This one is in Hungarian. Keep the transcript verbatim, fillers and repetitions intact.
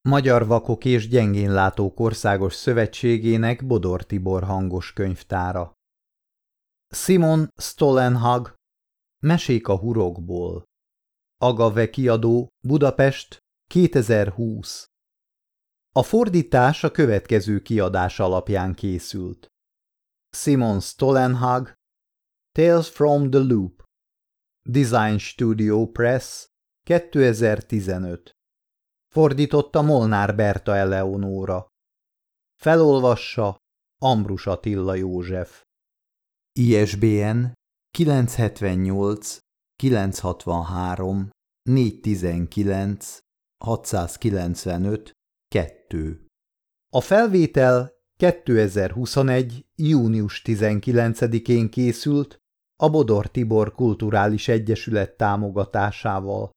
Magyar Vakok és Gyengénlátók Országos Szövetségének Bodor Tibor hangos könyvtára. Simon Stollenhag, Mesék a hurokból. Agave kiadó, Budapest, kétezer-húsz. A fordítás a következő kiadás alapján készült. Simon Stollenhag, Tales from the Loop. Design Studio Press, kétezer-tizenöt. Fordította Molnár Berta Eleonóra. Felolvassa Ambrus Attila József. I S B N kilenc hetvennyolc kilencszázhatvanhárom négyszáztizenkilenc hatszázkilencvenöt kettő. A felvétel kétezer-huszonegy. június tizenkilencedikén készült a Bodor Tibor Kulturális Egyesület támogatásával.